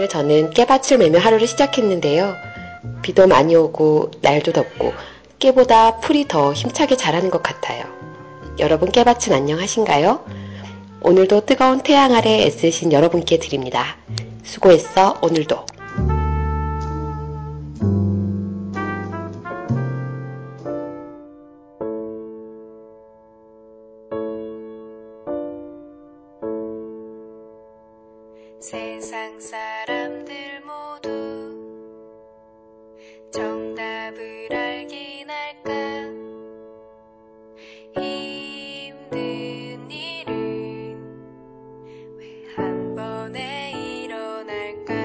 오늘 저는 깨밭을 매며 하루를 시작했는데요. 비도 많이 오고 날도 덥고 깨보다 풀이 더 힘차게 자라는 것 같아요. 여러분 깨밭은 안녕하신가요? 오늘도 뜨거운 태양 아래 애쓰신 여러분께 드립니다. 수고했어 오늘도. 세상 사람들 모두 정답을 알긴 할까? 힘든 일은 왜 한 번에 일어날까?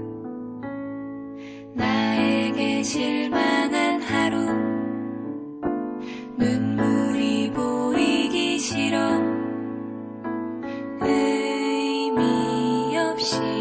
나에게 실망한 하루 눈물이 보이기 싫어 의미 없이